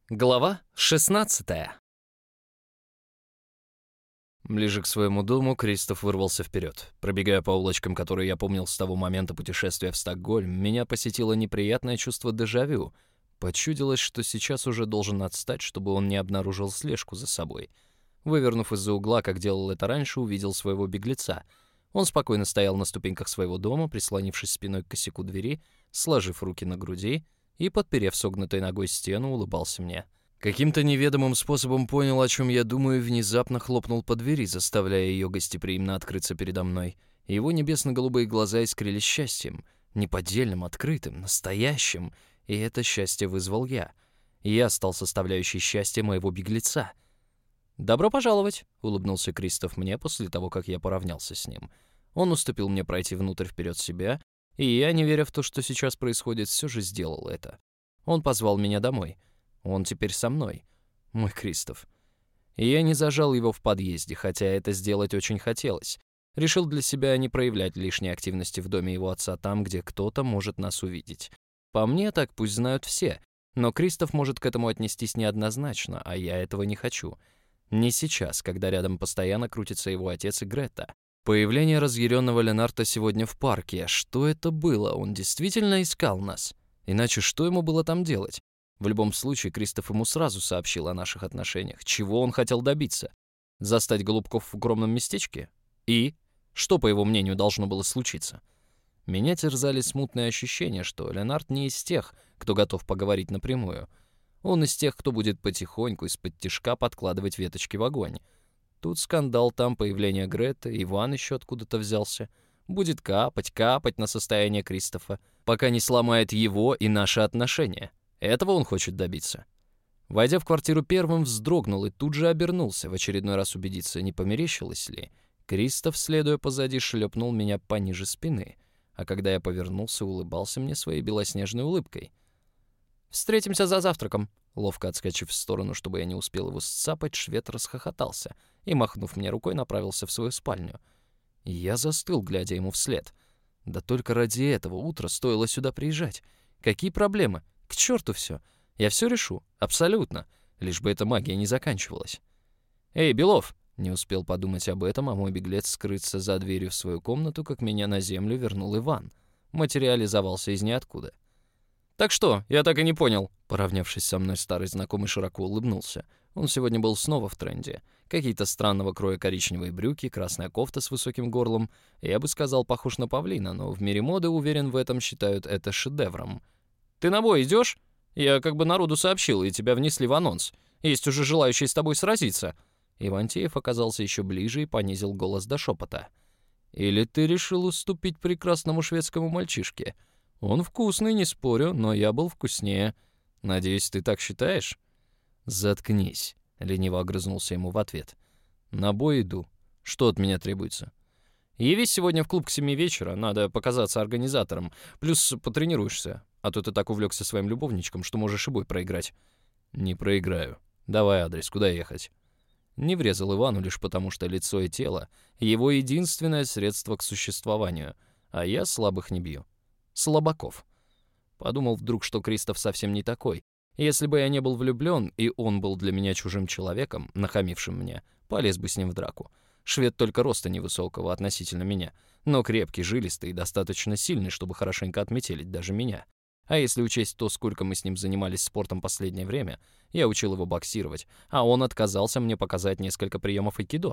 Глава 16. Ближе к своему дому Кристоф вырвался вперед. Пробегая по улочкам, которые я помнил с того момента путешествия в Стокгольм, меня посетило неприятное чувство дежавю. Почудилось, что сейчас уже должен отстать, чтобы он не обнаружил слежку за собой. Вывернув из-за угла, как делал это раньше, увидел своего беглеца. Он спокойно стоял на ступеньках своего дома, прислонившись спиной к косяку двери, сложив руки на груди и, подперев согнутой ногой стену, улыбался мне. Каким-то неведомым способом понял, о чем я думаю, и внезапно хлопнул по двери, заставляя ее гостеприимно открыться передо мной. Его небесно-голубые глаза искрились счастьем, неподдельным, открытым, настоящим, и это счастье вызвал я. Я стал составляющей счастья моего беглеца. «Добро пожаловать», — улыбнулся Кристоф мне после того, как я поравнялся с ним. Он уступил мне пройти внутрь вперед себя, и я, не веря в то, что сейчас происходит, все же сделал это. Он позвал меня домой. Он теперь со мной. Мой Кристоф. И я не зажал его в подъезде, хотя это сделать очень хотелось. Решил для себя не проявлять лишней активности в доме его отца там, где кто-то может нас увидеть. По мне, так пусть знают все. Но Кристоф может к этому отнестись неоднозначно, а я этого не хочу. Не сейчас, когда рядом постоянно крутится его отец и Грета. Появление разъяренного Ленарта сегодня в парке. Что это было? Он действительно искал нас? Иначе что ему было там делать? В любом случае, Кристоф ему сразу сообщил о наших отношениях. Чего он хотел добиться? Застать голубков в укромном местечке? И? Что, по его мнению, должно было случиться? Меня терзали смутные ощущения, что Ленарт не из тех, кто готов поговорить напрямую. Он из тех, кто будет потихоньку из-под тишка подкладывать веточки в огонь. Тут скандал, там появление Греты, Иван еще откуда-то взялся. Будет капать на состояние Кристофа, пока не сломает его и наши отношения. Этого он хочет добиться. Войдя в квартиру первым, вздрогнул и тут же обернулся, в очередной раз убедиться, не померещилось ли. Кристоф, следуя позади, шлепнул меня пониже спины, а когда я повернулся, улыбался мне своей белоснежной улыбкой. «Встретимся за завтраком». Ловко отскочив в сторону, чтобы я не успел его сцапать, швед расхохотался и, махнув мне рукой, направился в свою спальню. И я застыл, глядя ему вслед. Да только ради этого утра стоило сюда приезжать. Какие проблемы? К черту все. Я все решу. Абсолютно. Лишь бы эта магия не заканчивалась. «Эй, Белов!» Не успел подумать об этом, а мой беглец скрыться за дверью в свою комнату, как меня на землю вернул Иван. Материализовался из ниоткуда. «Так что? Я так и не понял». Поравнявшись со мной, старый знакомый широко улыбнулся. Он сегодня был снова в тренде. Какие-то странного кроя коричневые брюки, красная кофта с высоким горлом. Я бы сказал, похож на павлина, но в мире моды, уверен, в этом считают это шедевром. «Ты на бой идешь? Я как бы народу сообщил, и тебя внесли в анонс. Есть уже желающие с тобой сразиться». Ивантеев оказался еще ближе и понизил голос до шепота. «Или ты решил уступить прекрасному шведскому мальчишке? Он вкусный, не спорю, но я был вкуснее. Надеюсь, ты так считаешь?» «Заткнись», — лениво огрызнулся ему в ответ. «На бой иду. Что от меня требуется?» «Явись сегодня в клуб к 7 вечера, надо показаться организатором. Плюс потренируешься, а то ты так увлекся своим любовничком, что можешь и бой проиграть». «Не проиграю. Давай адрес, куда ехать?» Не врезал Ивану лишь потому, что лицо и тело — его единственное средство к существованию, а я слабых не бью. Слабаков. Подумал вдруг, что Кристоф совсем не такой. Если бы я не был влюблен, и он был для меня чужим человеком, нахамившим мне, полез бы с ним в драку. Швед только роста невысокого относительно меня, но крепкий, жилистый и достаточно сильный, чтобы хорошенько отметелить даже меня. А если учесть то, сколько мы с ним занимались спортом последнее время, я учил его боксировать, а он отказался мне показать несколько приемов айкидо.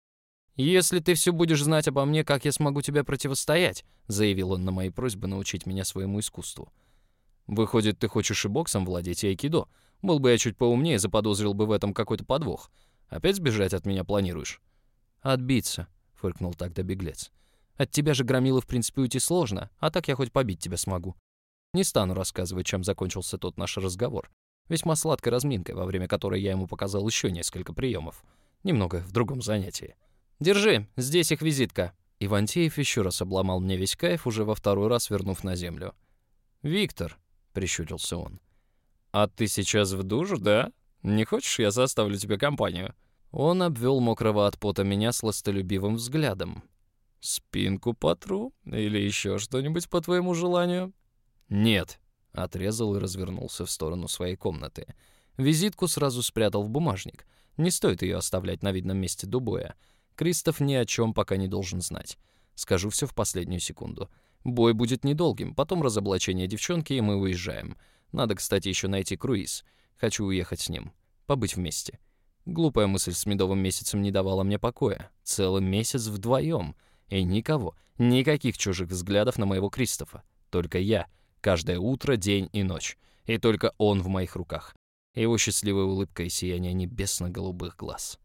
«Если ты все будешь знать обо мне, как я смогу тебе противостоять?» — заявил он на мои просьбы научить меня своему искусству. «Выходит, ты хочешь и боксом владеть, и айкидо? Был бы я чуть поумнее, заподозрил бы в этом какой-то подвох. Опять сбежать от меня планируешь?» «Отбиться», — фыркнул тогда беглец. «От тебя же, громила, в принципе, уйти сложно, а так я хоть побить тебя смогу. Не стану рассказывать, чем закончился тот наш разговор. Весьма сладкой разминкой, во время которой я ему показал еще несколько приемов. Немного в другом занятии. Держи, здесь их визитка». Ивантеев еще раз обломал мне весь кайф, уже во второй раз вернув на землю. «Виктор», — прищурился он, — «а ты сейчас в душ, да? Не хочешь, я составлю тебе компанию?» Он обвел мокрого от пота меня сластолюбивым взглядом. «Спинку потру? Или еще что-нибудь по твоему желанию?» «Нет», — отрезал и развернулся в сторону своей комнаты. Визитку сразу спрятал в бумажник. Не стоит ее оставлять на видном месте до боя. Кристоф ни о чем пока не должен знать. Скажу все в последнюю секунду. Бой будет недолгим, потом разоблачение девчонки, и мы уезжаем. Надо, кстати, еще найти круиз. Хочу уехать с ним. Побыть вместе. Глупая мысль с медовым месяцем не давала мне покоя. Целый месяц вдвоем. И никого, никаких чужих взглядов на моего Кристофа. Только я. Каждое утро, день и ночь. И только он в моих руках. Его счастливая улыбка и сияние небесно-голубых глаз.